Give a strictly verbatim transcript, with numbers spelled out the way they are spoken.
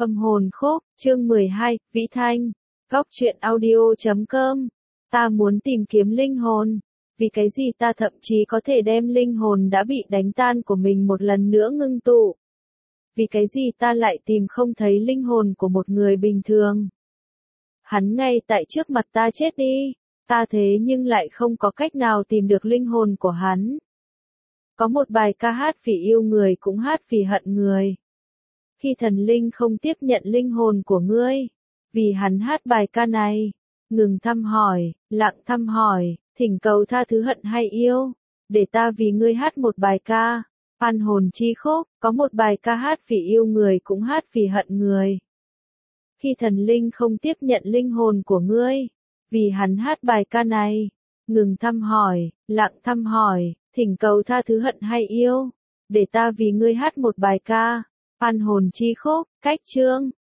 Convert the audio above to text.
Âm hồn khúc, chương mười hai, Vĩ Thanh, góc truyện audio chấm com. Ta muốn tìm kiếm linh hồn. Vì cái gì ta thậm chí có thể đem linh hồn đã bị đánh tan của mình một lần nữa ngưng tụ? Vì cái gì ta lại tìm không thấy linh hồn của một người bình thường? Hắn ngay tại trước mặt ta chết đi, ta thế nhưng lại không có cách nào tìm được linh hồn của hắn. Có một bài ca hát vì yêu người cũng hát vì hận người. Khi thần linh không tiếp nhận linh hồn của ngươi, vì hắn hát bài ca này, ngừng thăm hỏi, lặng thăm hỏi, thỉnh cầu tha thứ hận hay yêu, để ta vì ngươi hát một bài ca, oan hồn chi khúc, có một bài ca hát vì yêu người cũng hát vì hận người. Khi thần linh không tiếp nhận linh hồn của ngươi, vì hắn hát bài ca này, ngừng thăm hỏi, lặng thăm hỏi, thỉnh cầu tha thứ hận hay yêu, để ta vì ngươi hát một bài ca, oan hồn chi khúc, cách chương.